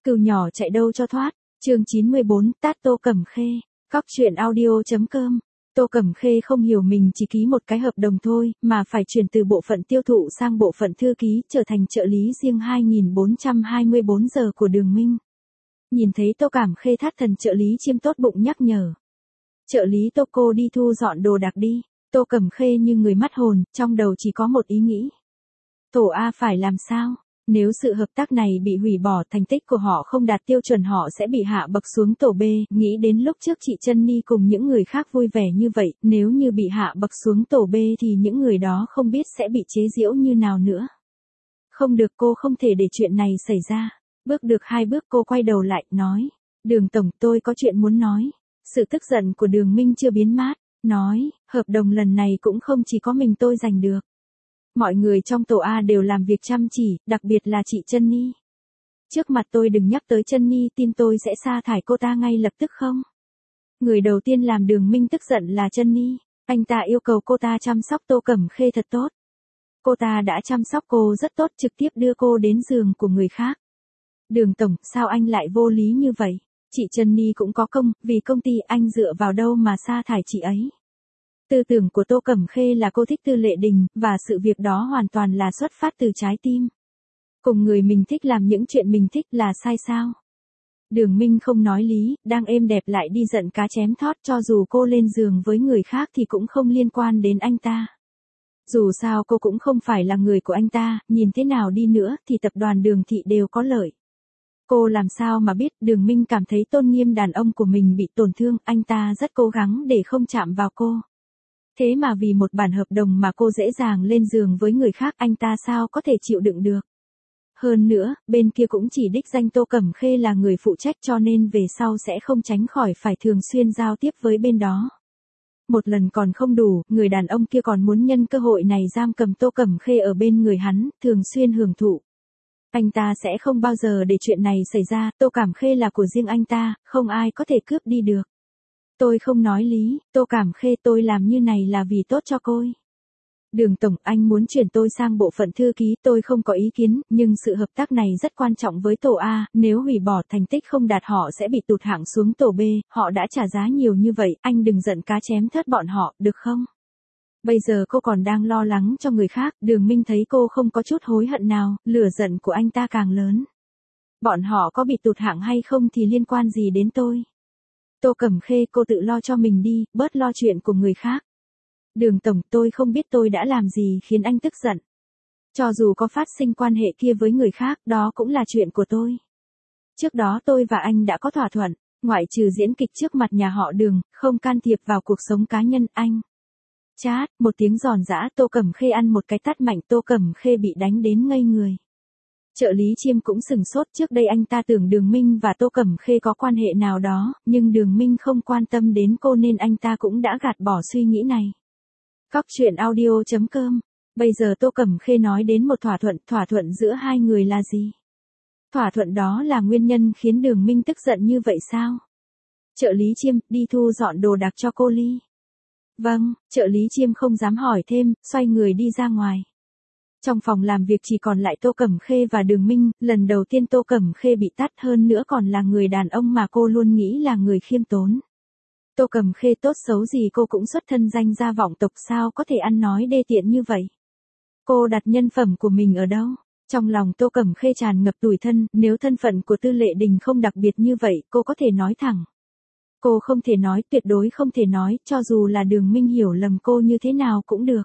Cừu nhỏ chạy đâu cho thoát. Chương 94, tát Tô Cẩm Khê. Cóc truyện audio.com. Tô Cẩm Khê không hiểu mình chỉ ký một cái hợp đồng thôi, mà phải chuyển từ bộ phận tiêu thụ sang bộ phận thư ký, trở thành trợ lý riêng 2424 giờ của Đường Minh. Nhìn thấy Tô Cẩm Khê, Thát Thần trợ lý Chiêm tốt bụng nhắc nhở. Trợ lý Tô, cô đi thu dọn đồ đạc đi. Tô Cẩm Khê như người mất hồn, trong đầu chỉ có một ý nghĩ. Tổ A phải làm sao? Nếu sự hợp tác này bị hủy bỏ, thành tích của họ không đạt tiêu chuẩn, họ sẽ bị hạ bậc xuống tổ B. Nghĩ đến lúc trước chị Trân cùng những người khác vui vẻ như vậy, nếu như bị hạ bậc xuống tổ B thì những người đó không biết sẽ bị chế giễu như nào nữa. Không được, cô không thể để chuyện này xảy ra. Bước được 2 bước cô quay đầu lại, nói. Đường Tổng, tôi có chuyện muốn nói. Sự tức giận của Đường Minh chưa biến mát. Nói, hợp đồng lần này cũng không chỉ có mình tôi giành được. Mọi người trong tổ A đều làm việc chăm chỉ, đặc biệt là chị Trân. Trước mặt tôi đừng nhắc tới Trân, tin tôi sẽ sa thải cô ta ngay lập tức không? Người đầu tiên làm Đường Minh tức giận là Trân. Anh ta yêu cầu cô ta chăm sóc Tô Cẩm Khê thật tốt. Cô ta đã chăm sóc cô rất tốt, trực tiếp đưa cô đến giường của người khác. Đường Tổng, sao anh lại vô lý như vậy? Chị Trân cũng có công, vì công ty anh dựa vào đâu mà sa thải chị ấy? Tư tưởng của Tô Cẩm Khê là cô thích Tư Lệ Đình, và sự việc đó hoàn toàn là xuất phát từ trái tim. Cùng người mình thích làm những chuyện mình thích là sai sao? Đường Minh không nói lý, đang êm đẹp lại đi giận cá chém thót, cho dù cô lên giường với người khác thì cũng không liên quan đến anh ta. Dù sao cô cũng không phải là người của anh ta, nhìn thế nào đi nữa thì tập đoàn Đường Thị đều có lợi. Cô làm sao mà biết? Đường Minh cảm thấy tôn nghiêm đàn ông của mình bị tổn thương, anh ta rất cố gắng để không chạm vào cô. Thế mà vì một bản hợp đồng mà cô dễ dàng lên giường với người khác, anh ta sao có thể chịu đựng được. Hơn nữa, bên kia cũng chỉ đích danh Tô Cẩm Khê là người phụ trách, cho nên về sau sẽ không tránh khỏi phải thường xuyên giao tiếp với bên đó. Một lần còn không đủ, người đàn ông kia còn muốn nhân cơ hội này giam cầm Tô Cẩm Khê ở bên người hắn, thường xuyên hưởng thụ. Anh ta sẽ không bao giờ để chuyện này xảy ra, Tô Cẩm Khê là của riêng anh ta, không ai có thể cướp đi được. Tôi không nói lý, Tô Cẩm Khê, tôi làm như này là vì tốt cho cô. Đường Tổng, anh muốn chuyển tôi sang bộ phận thư ký, tôi không có ý kiến, nhưng sự hợp tác này rất quan trọng với tổ A, nếu hủy bỏ, thành tích không đạt, họ sẽ bị tụt hạng xuống tổ B, họ đã trả giá nhiều như vậy, anh đừng giận cá chém thớt bọn họ, được không? Bây giờ cô còn đang lo lắng cho người khác, Đường Minh thấy cô không có chút hối hận nào, lửa giận của anh ta càng lớn. Bọn họ có bị tụt hạng hay không thì liên quan gì đến tôi? Tô Cẩm Khê, cô tự lo cho mình đi, bớt lo chuyện của người khác. Đường Tổng, tôi không biết tôi đã làm gì khiến anh tức giận. Cho dù có phát sinh quan hệ kia với người khác, đó cũng là chuyện của tôi. Trước đó tôi và anh đã có thỏa thuận, ngoại trừ diễn kịch trước mặt nhà họ Đường, không can thiệp vào cuộc sống cá nhân anh. Chát, một tiếng giòn giã, Tô Cẩm Khê ăn một cái tát mạnh, Tô Cẩm Khê bị đánh đến ngây người. Trợ lý Chiêm cũng sừng sốt, trước đây anh ta tưởng Đường Minh và Tô Cẩm Khê có quan hệ nào đó, nhưng Đường Minh không quan tâm đến cô nên anh ta cũng đã gạt bỏ suy nghĩ này. Cóc truyện audio.com. Bây giờ Tô Cẩm Khê nói đến một thỏa thuận giữa hai người là gì? Thỏa thuận đó là nguyên nhân khiến Đường Minh tức giận như vậy sao? Trợ lý Chiêm, đi thu dọn đồ đạc cho cô Ly. Vâng, trợ lý Chiêm không dám hỏi thêm, xoay người đi ra ngoài. Trong phòng làm việc chỉ còn lại Tô Cẩm Khê và Đường Minh, lần đầu tiên Tô Cẩm Khê bị tát, hơn nữa còn là người đàn ông mà cô luôn nghĩ là người khiêm tốn. Tô Cẩm Khê tốt xấu gì cô cũng xuất thân danh gia vọng tộc, sao có thể ăn nói đê tiện như vậy? Cô đặt nhân phẩm của mình ở đâu? Trong lòng Tô Cẩm Khê tràn ngập tủi thân, nếu thân phận của Tư Lệ Đình không đặc biệt như vậy, cô có thể nói thẳng. Cô không thể nói, tuyệt đối không thể nói, cho dù là Đường Minh hiểu lầm cô như thế nào cũng được.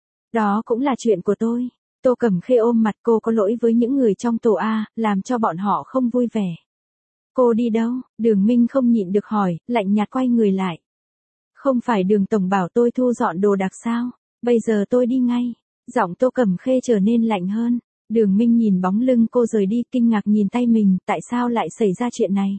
Đó cũng là chuyện của tôi. Tô Cẩm Khê ôm mặt, cô có lỗi với những người trong tổ A, làm cho bọn họ không vui vẻ. Cô đi đâu? Đường Minh không nhịn được hỏi, lạnh nhạt quay người lại. Không phải Đường Tổng bảo tôi thu dọn đồ đạc sao? Bây giờ tôi đi ngay. Giọng Tô Cẩm Khê trở nên lạnh hơn. Đường Minh nhìn bóng lưng cô rời đi, kinh ngạc nhìn tay mình, tại sao lại xảy ra chuyện này?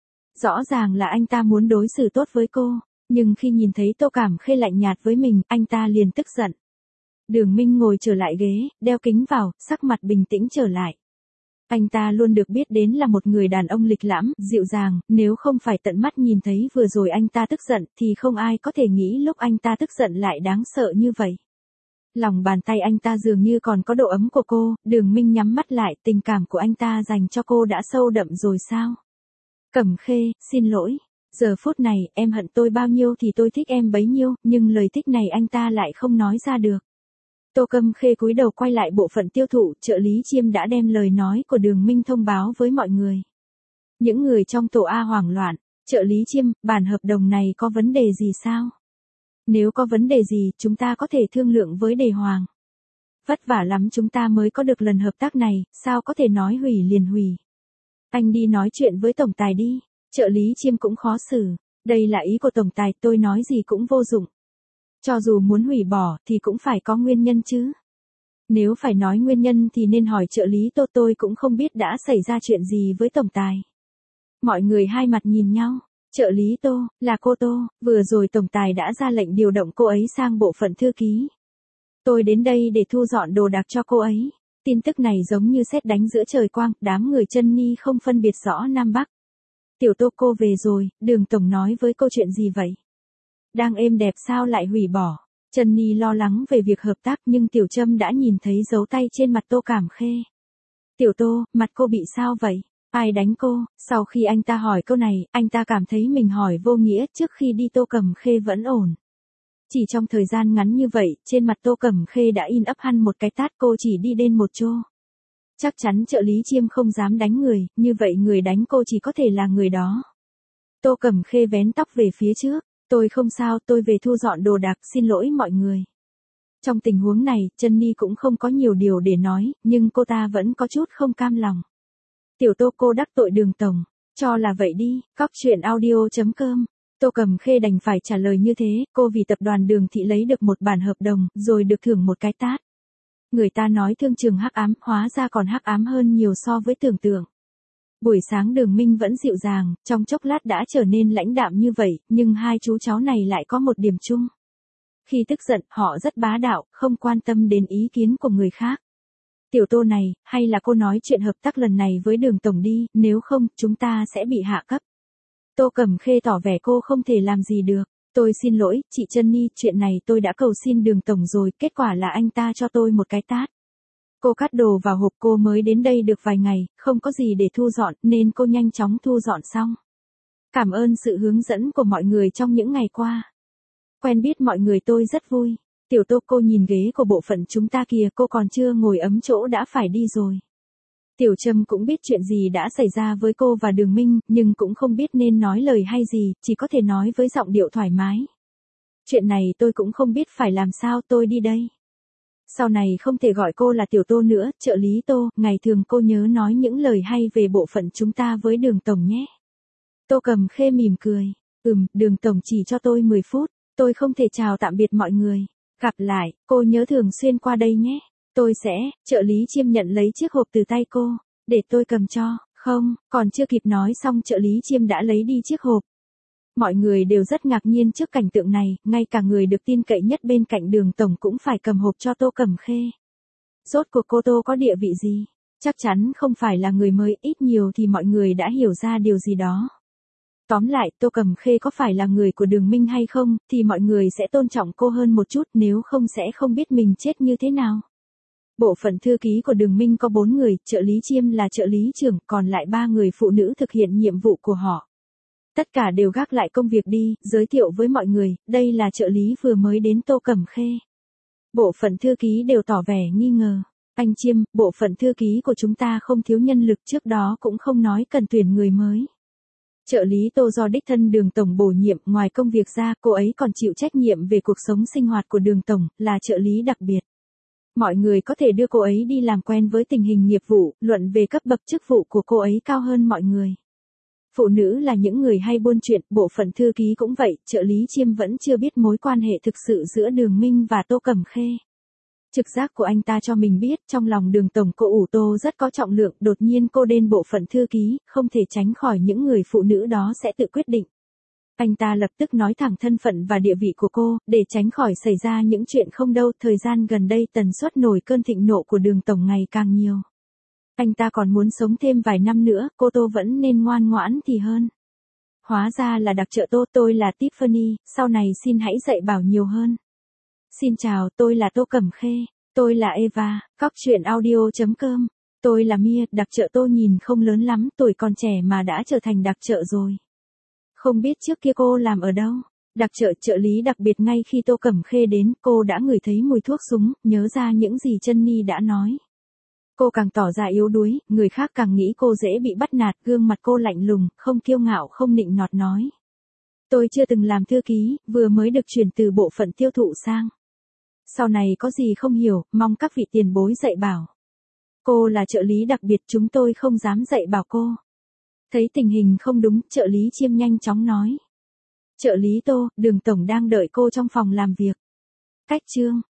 Rõ ràng là anh ta muốn đối xử tốt với cô, nhưng khi nhìn thấy Tô Cẩm Khê lạnh nhạt với mình, anh ta liền tức giận. Đường Minh ngồi trở lại ghế, đeo kính vào, sắc mặt bình tĩnh trở lại. Anh ta luôn được biết đến là một người đàn ông lịch lãm, dịu dàng, nếu không phải tận mắt nhìn thấy vừa rồi anh ta tức giận thì không ai có thể nghĩ lúc anh ta tức giận lại đáng sợ như vậy. Lòng bàn tay anh ta dường như còn có độ ấm của cô, Đường Minh nhắm mắt lại, tình cảm của anh ta dành cho cô đã sâu đậm rồi sao? Cẩm Khê, xin lỗi. Giờ phút này, em hận tôi bao nhiêu thì tôi thích em bấy nhiêu, nhưng lời thích này anh ta lại không nói ra được. Tô Cẩm Khê cúi đầu quay lại bộ phận tiêu thụ, trợ lý Chiêm đã đem lời nói của Đường Minh thông báo với mọi người. Những người trong tổ A hoảng loạn, trợ lý Chiêm, bản hợp đồng này có vấn đề gì sao? Nếu có vấn đề gì, chúng ta có thể thương lượng với Đề Hoàng. Vất vả lắm chúng ta mới có được lần hợp tác này, sao có thể nói hủy liền hủy. Anh đi nói chuyện với tổng tài đi, trợ lý Chiêm cũng khó xử, đây là ý của tổng tài, tôi nói gì cũng vô dụng. Cho dù muốn hủy bỏ thì cũng phải có nguyên nhân chứ. Nếu phải nói nguyên nhân thì nên hỏi trợ lý Tô, tôi cũng không biết đã xảy ra chuyện gì với tổng tài. Mọi người hai mặt nhìn nhau. Trợ lý Tô, là cô Tô, vừa rồi tổng tài đã ra lệnh điều động cô ấy sang bộ phận thư ký. Tôi đến đây để thu dọn đồ đạc cho cô ấy. Tin tức này giống như sét đánh giữa trời quang, đám người chân ni không phân biệt rõ Nam Bắc. Tiểu Tô, cô về rồi, Đường tổng nói với cô chuyện gì vậy? Đang êm đẹp sao lại hủy bỏ? Chân ni lo lắng về việc hợp tác nhưng Tiểu Trâm đã nhìn thấy dấu tay trên mặt Tô Cẩm Khê. Tiểu Tô, mặt cô bị sao vậy? Ai đánh cô? Sau khi anh ta hỏi câu này, anh ta cảm thấy mình hỏi vô nghĩa, trước khi đi Tô Cẩm Khê vẫn ổn. Chỉ trong thời gian ngắn như vậy, trên mặt Tô Cẩm Khê đã in ấp hẳn một cái tát, cô chỉ đi đến một chỗ. Chắc chắn trợ lý Chiêm không dám đánh người, như vậy người đánh cô chỉ có thể là người đó. Tô Cẩm Khê vén tóc về phía trước, tôi không sao, tôi về thu dọn đồ đạc, xin lỗi mọi người. Trong tình huống này, Chân Ni cũng không có nhiều điều để nói, nhưng cô ta vẫn có chút không cam lòng. Tiểu Tô, cô đắc tội Đường tổng, cho là vậy đi, cóc truyện audio.com. Tô Cẩm Khê đành phải trả lời như thế, cô vì tập đoàn Đường Thị lấy được một bản hợp đồng, rồi được thưởng một cái tát. Người ta nói thương trường hắc ám, hóa ra còn hắc ám hơn nhiều so với tưởng tượng. Buổi sáng Đường Minh vẫn dịu dàng, trong chốc lát đã trở nên lãnh đạm như vậy, nhưng hai chú cháu này lại có một điểm chung. Khi tức giận, họ rất bá đạo, không quan tâm đến ý kiến của người khác. Tiểu Tô này, hay là cô nói chuyện hợp tác lần này với Đường tổng đi, nếu không, chúng ta sẽ bị hạ cấp. Tô Cẩm Khê tỏ vẻ cô không thể làm gì được. Tôi xin lỗi, chị Chân Ni, chuyện này tôi đã cầu xin Đường tổng rồi, kết quả là anh ta cho tôi một cái tát. Cô cắt đồ vào hộp, cô mới đến đây được vài ngày, không có gì để thu dọn, nên cô nhanh chóng thu dọn xong. Cảm ơn sự hướng dẫn của mọi người trong những ngày qua. Quen biết mọi người tôi rất vui. Tiểu Tô, cô nhìn ghế của bộ phận chúng ta kìa, cô còn chưa ngồi ấm chỗ đã phải đi rồi. Tiểu Trâm cũng biết chuyện gì đã xảy ra với cô và Đường Minh, nhưng cũng không biết nên nói lời hay gì, chỉ có thể nói với giọng điệu thoải mái. Chuyện này tôi cũng không biết phải làm sao, tôi đi đây. Sau này không thể gọi cô là Tiểu Tô nữa, trợ lý Tô, ngày thường cô nhớ nói những lời hay về bộ phận chúng ta với Đường tổng nhé. Tô Cẩm Khê mỉm cười. Đường tổng chỉ cho tôi 10 phút, tôi không thể chào tạm biệt mọi người. Gặp lại, cô nhớ thường xuyên qua đây nhé. Tôi sẽ, trợ lý Chiêm nhận lấy chiếc hộp từ tay cô, để tôi cầm cho, không, còn chưa kịp nói xong trợ lý Chiêm đã lấy đi chiếc hộp. Mọi người đều rất ngạc nhiên trước cảnh tượng này, ngay cả người được tin cậy nhất bên cạnh Đường tổng cũng phải cầm hộp cho Tô Cẩm Khê. Rốt cuộc cô Tô có địa vị gì? Chắc chắn không phải là người mới, ít nhiều thì mọi người đã hiểu ra điều gì đó. Tóm lại, Tô Cẩm Khê có phải là người của Đường Minh hay không, thì mọi người sẽ tôn trọng cô hơn một chút, nếu không sẽ không biết mình chết như thế nào. Bộ phận thư ký của Đường Minh có 4 người, trợ lý Chiêm là trợ lý trưởng, còn lại 3 người phụ nữ thực hiện nhiệm vụ của họ. Tất cả đều gác lại công việc đi, giới thiệu với mọi người, đây là trợ lý vừa mới đến Tô Cẩm Khê. Bộ phận thư ký đều tỏ vẻ nghi ngờ. Anh Chiêm, bộ phận thư ký của chúng ta không thiếu nhân lực, trước đó cũng không nói cần tuyển người mới. Trợ lý Tô do đích thân Đường tổng bổ nhiệm, ngoài công việc ra, cô ấy còn chịu trách nhiệm về cuộc sống sinh hoạt của Đường tổng, là trợ lý đặc biệt. Mọi người có thể đưa cô ấy đi làm quen với tình hình nghiệp vụ, luận về cấp bậc chức vụ của cô ấy cao hơn mọi người. Phụ nữ là những người hay buôn chuyện, bộ phận thư ký cũng vậy, trợ lý Chiêm vẫn chưa biết mối quan hệ thực sự giữa Đường Minh và Tô Cẩm Khê. Trực giác của anh ta cho mình biết, trong lòng Đường tổng cô ủ Tô rất có trọng lượng, đột nhiên cô đến bộ phận thư ký, không thể tránh khỏi những người phụ nữ đó sẽ tự quyết định. Anh ta lập tức nói thẳng thân phận và địa vị của cô, để tránh khỏi xảy ra những chuyện không đâu. Thời gian gần đây tần suất nổi cơn thịnh nộ của Đường tổng ngày càng nhiều. Anh ta còn muốn sống thêm vài năm nữa, cô Tô vẫn nên ngoan ngoãn thì hơn. Hóa ra là đặc trợ Tô, tôi là Tiffany, sau này xin hãy dạy bảo nhiều hơn. Xin chào, tôi là Tô Cẩm Khê. Tôi là Eva, cóc truyện audio.com. Tôi là Mia, đặc trợ tôi nhìn không lớn lắm, tuổi còn trẻ mà đã trở thành đặc trợ rồi. Không biết trước kia cô làm ở đâu? Đặc trợ trợ lý đặc biệt ngay khi Tô Cẩm Khê đến, cô đã ngửi thấy mùi thuốc súng, nhớ ra những gì Chân Ni đã nói. Cô càng tỏ ra yếu đuối, người khác càng nghĩ cô dễ bị bắt nạt, gương mặt cô lạnh lùng, không kiêu ngạo không nịnh nọt nói. Tôi chưa từng làm thư ký, vừa mới được chuyển từ bộ phận tiêu thụ sang. Sau này có gì không hiểu, mong các vị tiền bối dạy bảo. Cô là trợ lý đặc biệt, chúng tôi không dám dạy bảo cô. Thấy tình hình không đúng, trợ lý Chiêm nhanh chóng nói. Trợ lý Tô, Đường tổng đang đợi cô trong phòng làm việc. Cách chương